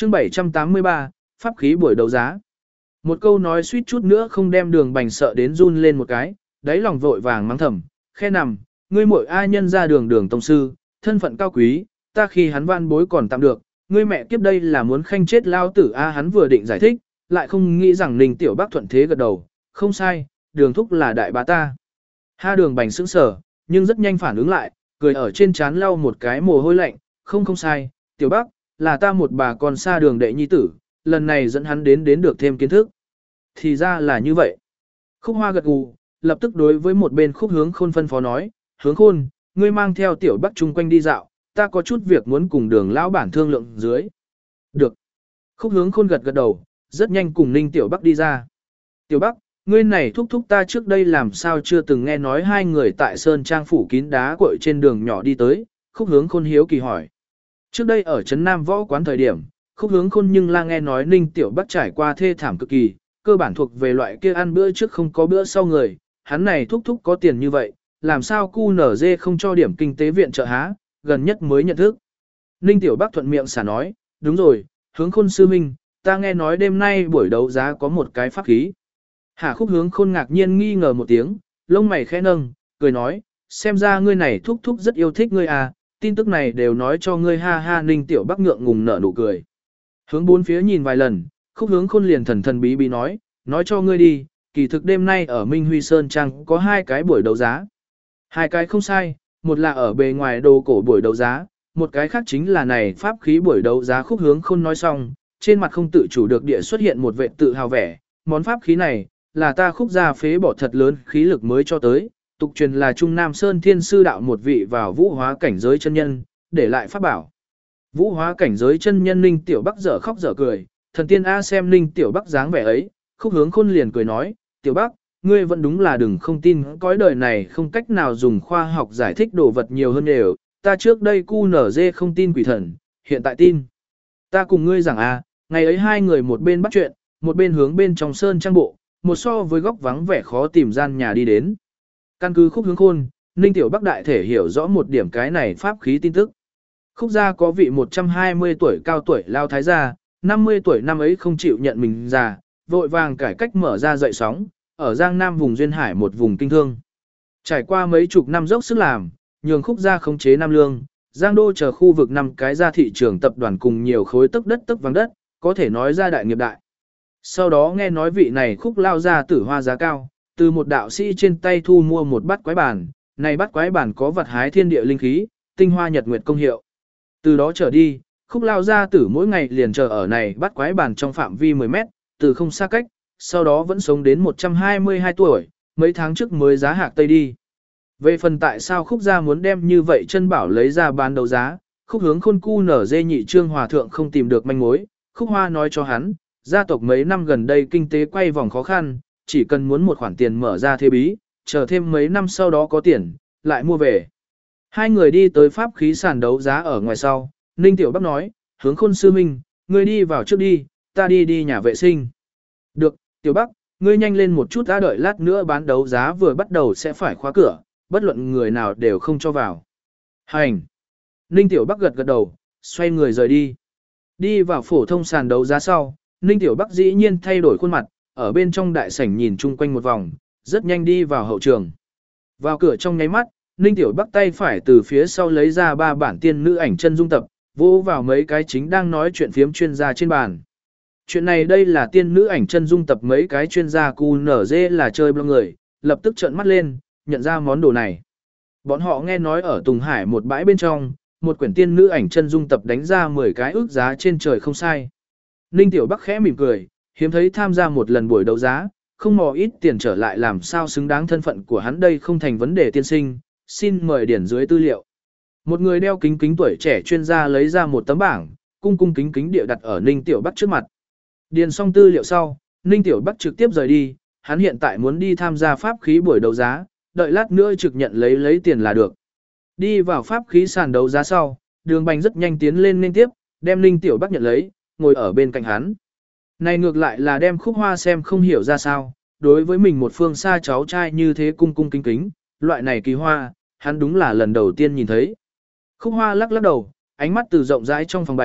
Chương 783, pháp khí buổi đấu giá. Một câu nói suýt chút nữa không đem Đường Bành sợ đến run lên một cái, đáy lòng vội vàng mắng thầm, khe nằm, ngươi muội ai nhân ra Đường tông sư, thân phận cao quý, ta khi hắn van bối còn tạm được, ngươi mẹ kiếp đây là muốn khanh chết lao tử a. Hắn vừa định giải thích, lại không nghĩ rằng Ninh Tiểu Bắc thuận thế gật đầu, không sai, Đường thúc là đại bá ta. Ha. Đường Bành sững sờ, nhưng rất nhanh phản ứng lại, cười ở trên trán lau một cái mồ hôi lạnh, không sai, Tiểu Bắc, là ta một bà con xa Đường đệ nhi tử, lần này dẫn hắn đến được thêm kiến thức. Thì ra là như vậy. Khúc Hoa gật gù, lập tức đối với một bên Khúc Hướng Khôn phân phó nói, Hướng Khôn, ngươi mang theo Tiểu Bắc chung quanh đi dạo, ta có chút việc muốn cùng Đường lão bản thương lượng dưới. Được. Khúc Hướng Khôn gật đầu, rất nhanh cùng Ninh Tiểu Bắc đi ra. Tiểu Bắc, ngươi này thúc ta trước đây làm sao chưa từng nghe nói hai người tại Sơn Trang phủ kín đá cội trên đường nhỏ đi tới, Khúc Hướng Khôn hiếu kỳ hỏi. Trước đây ở Trấn Nam Võ Quán thời điểm, Khúc Hướng Khôn nhưng la nghe nói Ninh Tiểu Bắc trải qua thê thảm cực kỳ, cơ bản thuộc về loại kia ăn bữa trước không có bữa sau người, hắn này thúc có tiền như vậy, làm sao QNZ không cho điểm kinh tế viện trợ há, gần nhất mới nhận thức. Ninh Tiểu Bắc thuận miệng xả nói, đúng rồi, Hướng Khôn sư huynh, ta nghe nói đêm nay buổi đấu giá có một cái pháp khí. Hả. Khúc Hướng Khôn ngạc nhiên nghi ngờ một tiếng, lông mày khẽ nâng, cười nói, xem ra ngươi này thúc rất yêu thích ngươi à, tin tức này đều nói cho ngươi ha ha. Ninh Tiểu Bắc ngượng ngùng nở nụ cười. Hướng bốn phía nhìn vài lần, Khúc Hướng Khôn liền thần bí bí nói cho ngươi đi, kỳ thực đêm nay ở Minh Huy Sơn Trang có hai cái buổi đấu giá. Hai cái không sai, một là ở bề ngoài đồ cổ buổi đấu giá, một cái khác chính là này pháp khí buổi đấu giá. Khúc Hướng Khôn nói xong, trên mặt không tự chủ được địa xuất hiện một vẻ tự hào vẻ, món pháp khí này là ta Khúc gia phế bỏ thật lớn khí lực mới cho tới, tục truyền là Trung Nam Sơn Thiên Sư đạo một vị vào vũ hóa cảnh giới chân nhân, để lại pháp bảo. Vũ hóa cảnh giới chân nhân. Ninh Tiểu Bắc dở khóc dở cười, thần tiên A. Xem Ninh Tiểu Bắc dáng vẻ ấy, Khúc Hướng Khôn liền cười nói, Tiểu Bắc, ngươi vẫn đúng là đừng không tin, cõi đời này không cách nào dùng khoa học giải thích đồ vật nhiều hơn đều, ta trước đây QNZ không tin quỷ thần, hiện tại tin. Ta cùng ngươi rằng a, ngày ấy hai người một bên bắt chuyện, một bên hướng bên trong Sơn Trang bộ, một so với góc vắng vẻ khó tìm gian nhà đi đến. Căn cứ Khúc Hướng Khôn, Ninh Tiểu Bắc đại thể hiểu rõ một điểm cái này pháp khí tin tức. Khúc gia có vị 120 tuổi cao tuổi lao thái gia, 50 tuổi năm ấy không chịu nhận mình già, vội vàng cải cách mở ra dậy sóng, ở Giang Nam vùng duyên hải một vùng kinh thương. Trải qua mấy chục năm dốc sức làm, nhường Khúc gia khống chế Nam Lương, Giang Đô chờ khu vực năm cái ra thị trường tập đoàn cùng nhiều khối tấc đất tấc vàng đất, có thể nói ra đại nghiệp đại. Sau đó nghe nói vị này Khúc lao ra tử hoa giá cao, từ một đạo sĩ trên tay thu mua một bát quái bản, này bát quái bản có vật hái thiên địa linh khí, tinh hoa nhật nguyệt công hiệu. Từ đó trở đi, Khúc lao gia tử mỗi ngày liền chờ ở này bắt quái bàn trong phạm vi 10 mét, từ không xa cách, sau đó vẫn sống đến 122 tuổi, mấy tháng trước mới giá hạc Tây đi. Về phần tại sao Khúc gia muốn đem như vậy chân bảo lấy ra bán đấu giá, Khúc Hướng Khôn QNZ nhị trương hòa thượng không tìm được manh mối, Khúc Hoa nói cho hắn, gia tộc mấy năm gần đây kinh tế quay vòng khó khăn, chỉ cần muốn một khoản tiền mở ra thế bí, chờ thêm mấy năm sau đó có tiền, lại mua về. Hai người đi tới pháp khí sàn đấu giá ở ngoài sau, Ninh Tiểu Bắc nói, Hướng Khôn sư huynh, ngươi đi vào trước đi, ta đi nhà vệ sinh. Được, Tiểu Bắc, ngươi nhanh lên một chút đã, đợi lát nữa bán đấu giá vừa bắt đầu sẽ phải khóa cửa, bất luận người nào đều không cho vào. Hành. Ninh Tiểu Bắc gật đầu, xoay người rời đi. Đi vào phổ thông sàn đấu giá sau, Ninh Tiểu Bắc dĩ nhiên thay đổi khuôn mặt, ở bên trong đại sảnh nhìn chung quanh một vòng, rất nhanh đi vào hậu trường. Vào cửa trong nháy mắt, Ninh Tiểu Bắc tay phải từ phía sau lấy ra 3 bản tiên nữ ảnh chân dung tập, vỗ vào mấy cái chính đang nói chuyện phiếm chuyên gia trên bàn. Chuyện này đây là tiên nữ ảnh chân dung tập, mấy cái chuyên gia QNZ là chơi blog người, lập tức trợn mắt lên, nhận ra món đồ này. Bọn họ nghe nói ở Tùng Hải một bãi bên trong, một quyển tiên nữ ảnh chân dung tập đánh ra 10 cái ước giá trên trời không sai. Ninh Tiểu Bắc khẽ mỉm cười, hiếm thấy tham gia một lần buổi đấu giá, không mò ít tiền trở lại làm sao xứng đáng thân phận của hắn đây không thành vấn đề tiên sinh, xin mời điển dưới tư liệu. Một người đeo kính kính tuổi trẻ chuyên gia lấy ra một tấm bảng, cung kính địa đặt ở Ninh Tiểu Bắc trước mặt. Điền xong tư liệu sau, Ninh Tiểu Bắc trực tiếp rời đi, hắn hiện tại muốn đi tham gia pháp khí buổi đấu giá, đợi lát nữa trực nhận lấy tiền là được. Đi vào pháp khí sàn đấu giá sau, Đường Bành rất nhanh tiến lên nên tiếp, đem Ninh Tiểu Bắc nhận lấy, ngồi ở bên cạnh hắn. Này ngược lại là đem Khúc Hoa xem không hiểu ra sao, đối với mình một phương xa cháu trai như thế cung kính, loại này kỳ hoa, hắn đúng là lần đầu tiên nhìn thấy. Khúc Hoa lắc đầu, ánh mắt từ rộng rãi trong phòng 7,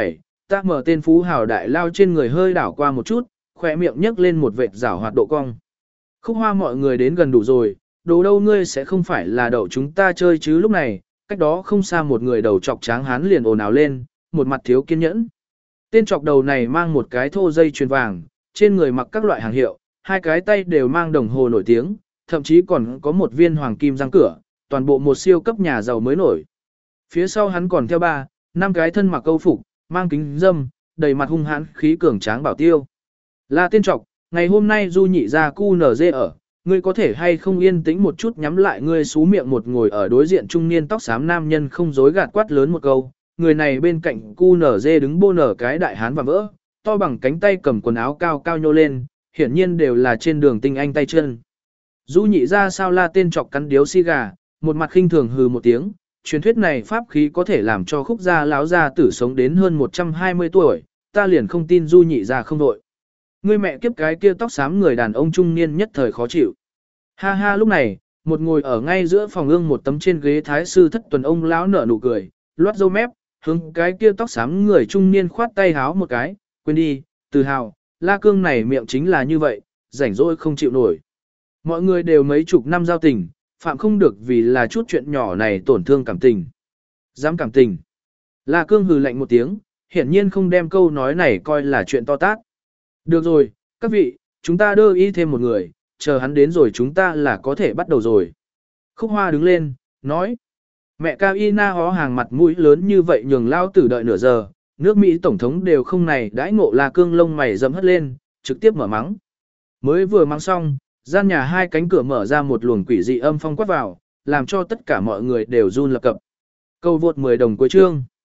ta mở tên phú hào đại lao trên người hơi đảo qua một chút, khỏe miệng nhấc lên một vệt rảo hoạt độ cong. Khúc Hoa mọi người đến gần đủ rồi, đồ đâu ngươi sẽ không phải là đậu chúng ta chơi chứ. Lúc này, cách đó không xa một người đầu chọc tráng hán liền ồn ào lên, một mặt thiếu kiên nhẫn. Tên chọc đầu này mang một cái thô dây chuyền vàng, trên người mặc các loại hàng hiệu, hai cái tay đều mang đồng hồ nổi tiếng, thậm chí còn có một viên hoàng kim răng cửa, toàn bộ một siêu cấp nhà giàu mới nổi. Phía sau hắn còn theo 5 cái thân mặc câu phục, mang kính dâm, đầy mặt hung hãn khí cường tráng bảo tiêu. Là tên trọc, ngày hôm nay Du nhị ra cu nở dê ở, ngươi có thể hay không yên tĩnh một chút, nhắm lại ngươi xú miệng. Một ngồi ở đối diện trung niên tóc xám nam nhân không dối gạt quát lớn một câu, người này bên cạnh cu nở dê đứng bô nở cái đại hán và vỡ, to bằng cánh tay cầm quần áo cao cao nhô lên, hiển nhiên đều là trên đường tinh anh tay chân. Du nhị ra sao la tên trọc cắn điếu xi gà, một mặt khinh thường hừ một tiếng, truyền thuyết này pháp khí có thể làm cho Khúc gia láo gia tử sống đến hơn 120 tuổi, ta liền không tin Du nhị ra không đội. Ngươi mẹ kiếp, cái kia tóc xám người đàn ông trung niên nhất thời khó chịu. Ha ha, lúc này, một ngồi ở ngay giữa phòng ương một tấm trên ghế thái sư thất tuần ông lão nở nụ cười, loát râu mép, hướng cái kia tóc xám người trung niên khoát tay háo một cái, quên đi, tự hào, La Cương này miệng chính là như vậy, rảnh rỗi không chịu nổi. Mọi người đều mấy chục năm giao tình, phạm không được vì là chút chuyện nhỏ này tổn thương cảm tình. Dám cảm tình. La Cương hừ lạnh một tiếng, hiển nhiên không đem câu nói này coi là chuyện to tát. Được rồi, các vị, chúng ta đơ y thêm một người, chờ hắn đến rồi chúng ta là có thể bắt đầu rồi. Khúc Hoa đứng lên, nói. Mẹ Cao Y Na hó hàng mặt mũi lớn như vậy nhường lao tử đợi nửa giờ, nước Mỹ Tổng thống đều không này đãi ngộ. La Cương lông mày rậm hất lên, trực tiếp mở mắng. Mới vừa mắng xong, gian nhà hai cánh cửa mở ra, một luồng quỷ dị âm phong quát vào, làm cho tất cả mọi người đều run lập cập. Câu vượt 10 đồng cuối chương.